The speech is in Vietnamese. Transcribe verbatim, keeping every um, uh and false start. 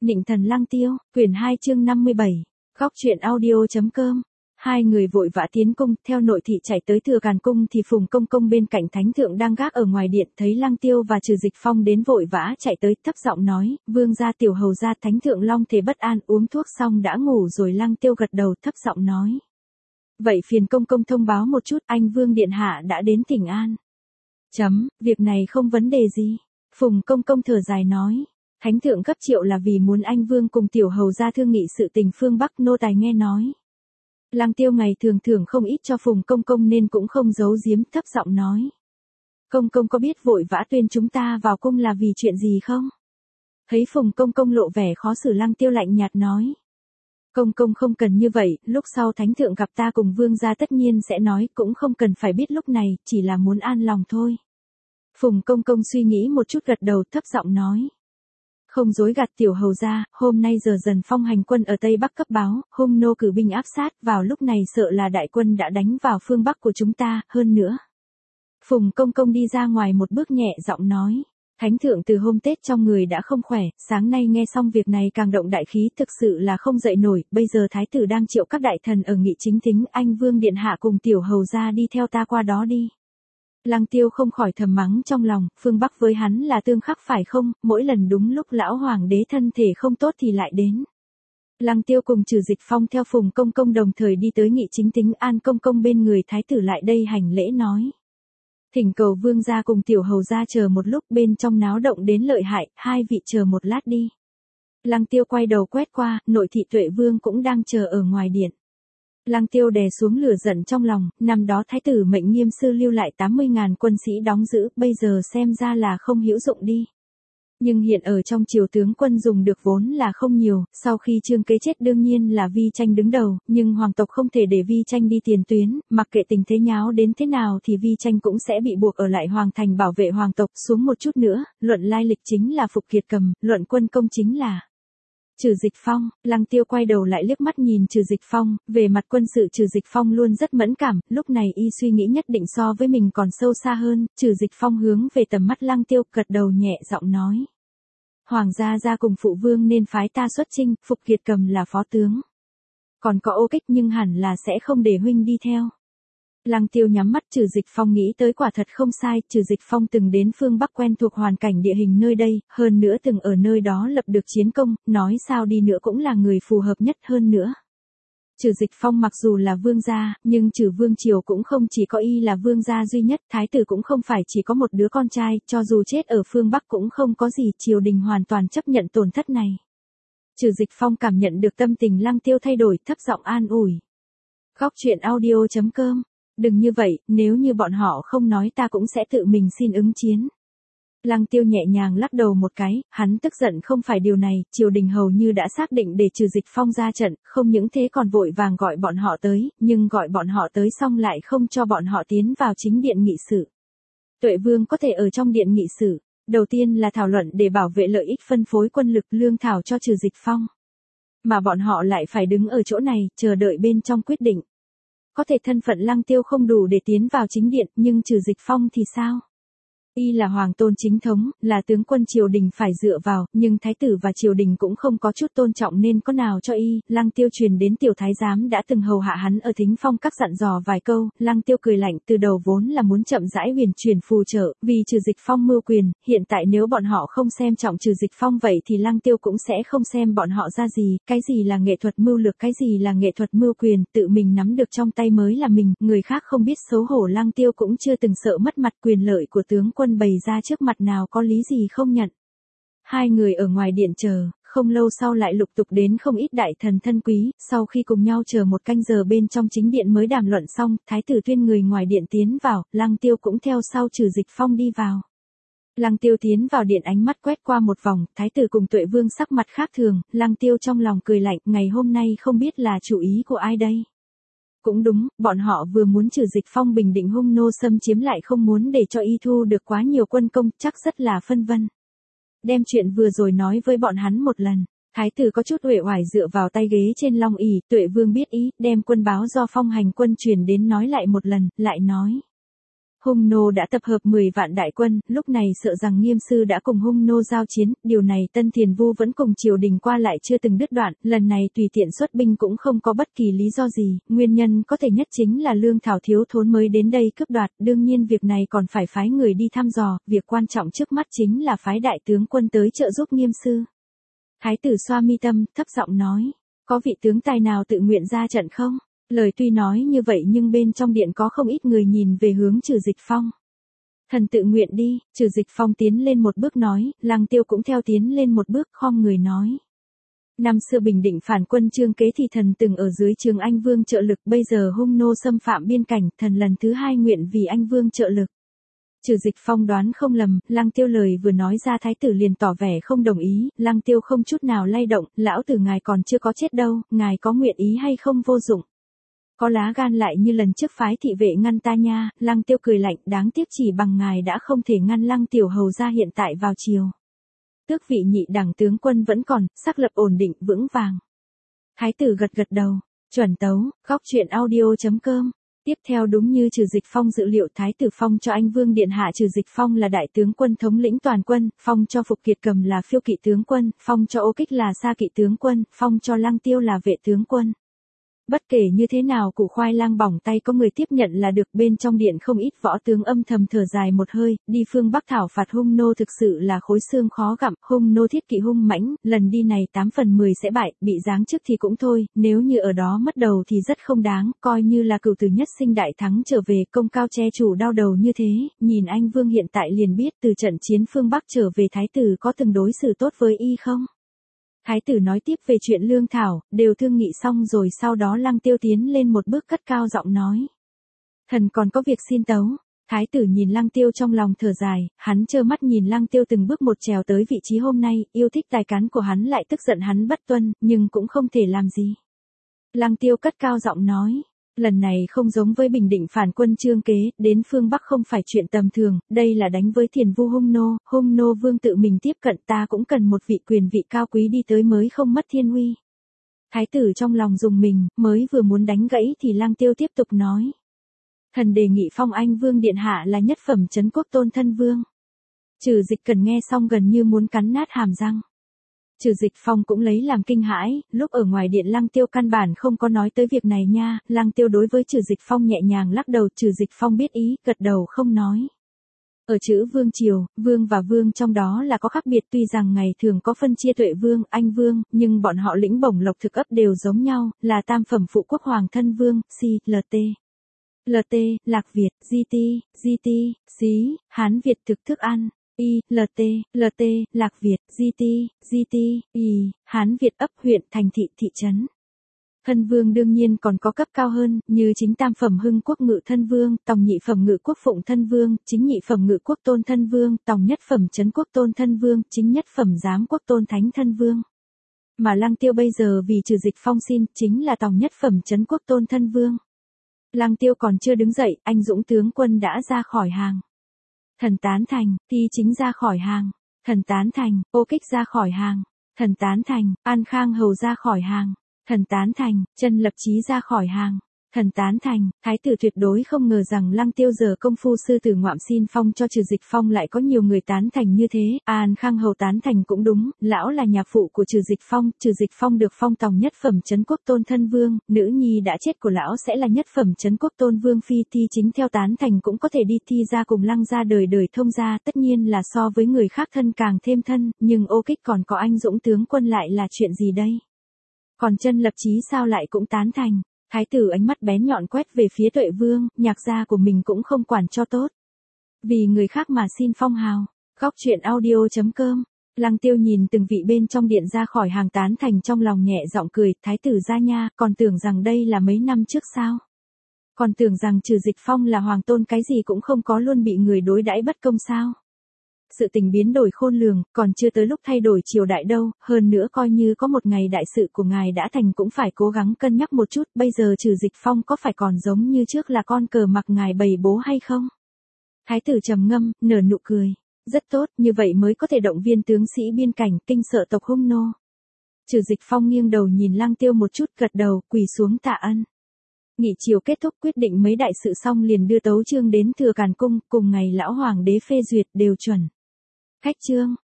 Nịnh thần Lăng Tiêu, quyển hai chương năm mươi bảy, góc truyện audio.com. Hai người vội vã tiến cung, theo nội thị chạy tới Thừa Càn cung thì Phùng Công Công bên cạnh thánh thượng đang gác ở ngoài điện, thấy Lăng Tiêu và Trừ Dịch Phong đến vội vã chạy tới, thấp giọng nói, vương gia tiểu hầu gia. Thánh thượng long thể bất an, uống thuốc xong đã ngủ rồi. Lăng Tiêu gật đầu, thấp giọng nói, vậy phiền công công thông báo một chút, anh vương điện hạ đã đến thỉnh an. Chấm, việc này không vấn đề gì. Phùng Công Công thở dài nói, thánh thượng cấp triệu là vì muốn anh vương cùng tiểu hầu gia thương nghị sự tình phương Bắc, nô tài nghe nói. Lăng Tiêu ngày thường thưởng không ít cho Phùng Công Công nên cũng không giấu giếm, thấp giọng nói, công công có biết vội vã tuyên chúng ta vào cung là vì chuyện gì không? Thấy Phùng Công Công lộ vẻ khó xử, Lăng Tiêu lạnh nhạt nói, công công không cần như vậy, lúc sau thánh thượng gặp ta cùng vương gia tất nhiên sẽ nói, cũng không cần phải biết lúc này, chỉ là muốn an lòng thôi. Phùng Công Công suy nghĩ một chút gật đầu, thấp giọng nói, không dối gạt tiểu hầu gia, hôm nay giờ dần phong hành quân ở Tây Bắc cấp báo, hung nô cử binh áp sát, vào lúc này sợ là đại quân đã đánh vào phương Bắc của chúng ta, hơn nữa. Phùng Công Công đi ra ngoài một bước, nhẹ giọng nói, thánh thượng từ hôm Tết trong người đã không khỏe, sáng nay nghe xong việc này càng động đại khí, thực sự là không dậy nổi, bây giờ thái tử đang triệu các đại thần ở nghị chính thính, anh vương điện hạ cùng tiểu hầu gia đi theo ta qua đó đi. Lăng Tiêu không khỏi thầm mắng trong lòng, phương Bắc với hắn là tương khắc phải không, mỗi lần đúng lúc lão hoàng đế thân thể không tốt thì lại đến. Lăng Tiêu cùng Trừ Dịch Phong theo Phùng Công Công đồng thời đi tới nghị chính thính, An Công Công bên người thái tử lại đây hành lễ nói, thỉnh cầu vương gia cùng tiểu hầu gia chờ một lúc, bên trong náo động đến lợi hại, hai vị chờ một lát đi. Lăng Tiêu quay đầu quét qua, nội thị Tuệ Vương cũng đang chờ ở ngoài điện. Lăng Tiêu đè xuống lửa giận trong lòng, năm đó thái tử mệnh Nghiêm sư lưu lại tám mươi ngàn quân sĩ đóng giữ, bây giờ xem ra là không hữu dụng đi. Nhưng hiện ở trong triều tướng quân dùng được vốn là không nhiều, sau khi Trương Kế chết đương nhiên là Vi Tranh đứng đầu, nhưng hoàng tộc không thể để Vi Tranh đi tiền tuyến, mặc kệ tình thế nháo đến thế nào thì Vi Tranh cũng sẽ bị buộc ở lại hoàng thành bảo vệ hoàng tộc. Xuống một chút nữa, luận lai lịch chính là Phục Kiệt Cầm, luận quân công chính là Trừ Dịch Phong. Lăng Tiêu quay đầu lại liếc mắt nhìn Trừ Dịch Phong, về mặt quân sự Trừ Dịch Phong luôn rất mẫn cảm, lúc này y suy nghĩ nhất định so với mình còn sâu xa hơn. Trừ Dịch Phong hướng về tầm mắt Lăng Tiêu, gật đầu nhẹ giọng nói, hoàng gia gia cùng phụ vương nên phái ta xuất chinh, Phục Kiệt Cầm là phó tướng, còn có Ô Kích nhưng hẳn là sẽ không để huynh đi theo. Lăng Tiêu nhắm mắt, Trừ Dịch Phong nghĩ tới quả thật không sai, Trừ Dịch Phong từng đến phương Bắc, quen thuộc hoàn cảnh địa hình nơi đây, hơn nữa từng ở nơi đó lập được chiến công, nói sao đi nữa cũng là người phù hợp nhất. Hơn nữa, Trừ Dịch Phong mặc dù là vương gia, nhưng Trừ vương triều cũng không chỉ có y là vương gia duy nhất, thái tử cũng không phải chỉ có một đứa con trai, cho dù chết ở phương Bắc cũng không có gì, triều đình hoàn toàn chấp nhận tổn thất này. Trừ Dịch Phong cảm nhận được tâm tình Lăng Tiêu thay đổi, thấp giọng an ủi, góc truyện audio.com. Đừng như vậy, nếu như bọn họ không nói ta cũng sẽ tự mình xin ứng chiến. Lăng Tiêu nhẹ nhàng lắc đầu một cái, hắn tức giận không phải điều này, triều đình hầu như đã xác định để Trừ Dịch Phong ra trận, không những thế còn vội vàng gọi bọn họ tới, nhưng gọi bọn họ tới xong lại không cho bọn họ tiến vào chính điện nghị sự. Tuệ Vương có thể ở trong điện nghị sự, đầu tiên là thảo luận để bảo vệ lợi ích phân phối quân lực lương thảo cho Trừ Dịch Phong. Mà bọn họ lại phải đứng ở chỗ này, chờ đợi bên trong quyết định. Có thể thân phận Lăng Tiêu không đủ để tiến vào chính điện, nhưng Trừ Dịch Phong thì sao? Y là hoàng tôn chính thống, là tướng quân triều đình phải dựa vào, nhưng thái tử và triều đình cũng không có chút tôn trọng nên có nào cho y. Lăng Tiêu truyền đến tiểu thái giám đã từng hầu hạ hắn ở Thính Phong các dặn dò vài câu, Lăng Tiêu cười lạnh, từ đầu vốn là muốn chậm rãi huyền truyền phù trợ, vì Trừ Dịch Phong mưu quyền, hiện tại nếu bọn họ không xem trọng Trừ Dịch Phong vậy thì Lăng Tiêu cũng sẽ không xem bọn họ ra gì, cái gì là nghệ thuật mưu lược, cái gì là nghệ thuật mưu quyền, tự mình nắm được trong tay mới là mình, người khác không biết xấu hổ. Lăng Tiêu cũng chưa từng sợ mất mặt, quyền lợi của tướng quân bày ra trước mặt nào có lý gì không nhận. Hai người ở ngoài điện chờ, không lâu sau lại lục tục đến không ít đại thần thân quý, sau khi cùng nhau chờ một canh giờ bên trong chính điện mới đàm luận xong, thái tử tuyên người ngoài điện tiến vào, Lăng Tiêu cũng theo sau Trừ Dịch Phong đi vào. Lăng Tiêu tiến vào điện, ánh mắt quét qua một vòng, thái tử cùng Tuệ Vương sắc mặt khác thường, Lăng Tiêu trong lòng cười lạnh, ngày hôm nay không biết là chủ ý của ai đây. Cũng đúng, bọn họ vừa muốn Trừ Dịch Phong bình định hung nô xâm chiếm lại không muốn để cho y thu được quá nhiều quân công, chắc rất là phân vân. Đem chuyện vừa rồi nói với bọn hắn một lần, thái tử có chút uể oải dựa vào tay ghế trên long ỷ, Tuệ Vương biết ý, đem quân báo do phong hành quân truyền đến nói lại một lần, lại nói. Hung nô đã tập hợp mười vạn đại quân, lúc này sợ rằng Nghiêm sư đã cùng Hung nô giao chiến, điều này Tân Thiền Vu vẫn cùng triều đình qua lại chưa từng đứt đoạn, lần này tùy tiện xuất binh cũng không có bất kỳ lý do gì, nguyên nhân có thể nhất chính là lương thảo thiếu thốn mới đến đây cướp đoạt, đương nhiên việc này còn phải phái người đi thăm dò, việc quan trọng trước mắt chính là phái đại tướng quân tới trợ giúp Nghiêm sư. Thái tử xoa mi tâm, thấp giọng nói, có vị tướng tài nào tự nguyện ra trận không? Lời tuy nói như vậy nhưng bên trong điện có không ít người nhìn về hướng Trừ Dịch Phong. Thần tự nguyện đi, Trừ Dịch Phong tiến lên một bước nói, Lăng Tiêu cũng theo tiến lên một bước khom người nói. Năm xưa Bình Định phản quân Trương Kế thì thần từng ở dưới Trường Anh Vương trợ lực, bây giờ Hung nô xâm phạm biên cảnh, thần lần thứ hai nguyện vì Anh Vương trợ lực. Trừ Dịch Phong đoán không lầm, Lăng Tiêu lời vừa nói ra thái tử liền tỏ vẻ không đồng ý, Lăng Tiêu không chút nào lay động, lão tử ngài còn chưa có chết đâu, ngài có nguyện ý hay không vô dụng. Có lá gan lại như lần trước phái thị vệ ngăn ta nha, Lăng Tiêu cười lạnh, đáng tiếc chỉ bằng ngài đã không thể ngăn Lăng tiểu hầu ra hiện tại vào chiều. Tước vị nhị đẳng tướng quân vẫn còn, sắc lập ổn định, vững vàng. Thái tử gật gật đầu, chuẩn tấu, góc truyện audio chấm com. Tiếp theo đúng như Trừ Dịch Phong dự liệu, Thái tử phong cho Anh Vương điện hạ Trừ Dịch Phong là đại tướng quân thống lĩnh toàn quân, phong cho Phục Kiệt Cầm là phiêu kỵ tướng quân, phong cho Ô Kích là sa kỵ tướng quân, phong cho Lăng Tiêu là vệ tướng quân. Bất kể như thế nào củ khoai lang bỏng tay có người tiếp nhận là được, bên trong điện không ít võ tướng âm thầm thở dài một hơi, đi phương Bắc thảo phạt Hung nô thực sự là khối xương khó gặm, Hung nô thiết kỵ hung mãnh, lần đi này tám phần mười sẽ bại, bị giáng chức thì cũng thôi, nếu như ở đó mất đầu thì rất không đáng, coi như là cửu tử nhất sinh đại thắng trở về, công cao che chủ đau đầu như thế, nhìn Anh Vương hiện tại liền biết từ trận chiến phương Bắc trở về thái tử có từng đối xử tốt với y không? Thái tử nói tiếp về chuyện lương thảo, đều thương nghị xong rồi, sau đó Lăng Tiêu tiến lên một bước cất cao giọng nói. Thần còn có việc xin tấu. Thái tử nhìn Lăng Tiêu trong lòng thở dài, hắn trơ mắt nhìn Lăng Tiêu từng bước một trèo tới vị trí hôm nay, yêu thích tài cán của hắn lại tức giận hắn bất tuân, nhưng cũng không thể làm gì. Lăng Tiêu cất cao giọng nói. Lần này không giống với Bình Định phản quân Trương Kế, đến phương Bắc không phải chuyện tầm thường, đây là đánh với Thiền Vu Hung nô, Hung nô vương tự mình tiếp cận, ta cũng cần một vị quyền vị cao quý đi tới mới không mất thiên uy. Thái tử trong lòng dùng mình, mới vừa muốn đánh gãy thì Lăng Tiêu tiếp tục nói. Thần đề nghị phong Anh Vương điện hạ là nhất phẩm trấn quốc tôn thân vương. Trừ Dịch Cần nghe xong gần như muốn cắn nát hàm răng. Trừ Dịch Phong cũng lấy làm kinh hãi, lúc ở ngoài điện Lăng Tiêu căn bản không có nói tới việc này nha, Lăng Tiêu đối với Trừ Dịch Phong nhẹ nhàng lắc đầu, Trừ Dịch Phong biết ý, gật đầu không nói. Ở chữ vương triều, vương và vương trong đó là có khác biệt, tuy rằng ngày thường có phân chia Tuệ Vương, Anh Vương, nhưng bọn họ lĩnh bổng lộc thực ấp đều giống nhau, là tam phẩm phụ quốc hoàng thân vương, si, lt. lt, Lạc Việt, gt, gt, xí, Hán Việt thực thức ăn. Y, lt, lt, Lạc Việt, gt, gt, y, Hán Việt ấp huyện thành thị thị trấn. Thân vương đương nhiên còn có cấp cao hơn, như chính tam phẩm hưng quốc ngự thân vương, tòng nhị phẩm ngự quốc phụng thân vương, chính nhị phẩm ngự quốc tôn thân vương, tòng nhất phẩm trấn quốc tôn thân vương, chính nhất phẩm giám quốc tôn thánh thân vương. Mà Lăng Tiêu bây giờ vì Trừ Dịch Phong xin, chính là tòng nhất phẩm trấn quốc tôn thân vương. Lăng Tiêu còn chưa đứng dậy, anh dũng tướng quân đã ra khỏi hàng. Thần tán thành, Thi Chính ra khỏi hàng. Thần tán thành, Ô Kích ra khỏi hàng. Thần tán thành, An Khang Hầu ra khỏi hàng. Thần tán thành, Trần Lập Chí ra khỏi hàng. Thần tán thành, thái tử tuyệt đối không ngờ rằng Lăng Tiêu giờ công phu sư tử ngoạm xin phong cho Trừ Dịch Phong lại có nhiều người tán thành như thế, An Khang Hầu tán thành cũng đúng, lão là nhà phụ của Trừ Dịch Phong, Trừ Dịch Phong được phong tòng nhất phẩm trấn quốc tôn thân vương, nữ nhi đã chết của lão sẽ là nhất phẩm trấn quốc tôn vương phi, Thi Chính theo tán thành cũng có thể đi Thi ra cùng Lăng ra đời đời thông gia, tất nhiên là so với người khác thân càng thêm thân, nhưng Ô Kích còn có anh dũng tướng quân lại là chuyện gì đây? Còn Trân Lập Chí sao lại cũng tán thành? Thái tử ánh mắt bén nhọn quét về phía Tuệ Vương, nhạc gia của mình cũng không quản cho tốt. Vì người khác mà xin phong hào. Góc truyện audio chấm com. Lăng Tiêu nhìn từng vị bên trong điện ra khỏi hàng tán thành trong lòng nhẹ giọng cười, thái tử gia nha, còn tưởng rằng đây là mấy năm trước sao? Còn tưởng rằng Trừ Dịch Phong là hoàng tôn cái gì cũng không có luôn bị người đối đãi bất công sao? Sự tình biến đổi khôn lường, còn chưa tới lúc thay đổi triều đại đâu, hơn nữa coi như có một ngày đại sự của ngài đã thành cũng phải cố gắng cân nhắc một chút, bây giờ Trừ Dịch Phong có phải còn giống như trước là con cờ mặc ngài bày bố hay không? Thái tử trầm ngâm, nở nụ cười. Rất tốt, như vậy mới có thể động viên tướng sĩ biên cảnh, kinh sợ tộc Hung nô. Trừ Dịch Phong nghiêng đầu nhìn Lăng Tiêu một chút, gật đầu, quỳ xuống tạ ân. Nghị chiều kết thúc quyết định mấy đại sự xong liền đưa tấu chương đến Thừa Càn Cung, cùng ngày lão hoàng đế phê duyệt đều chuẩn. Khách chương,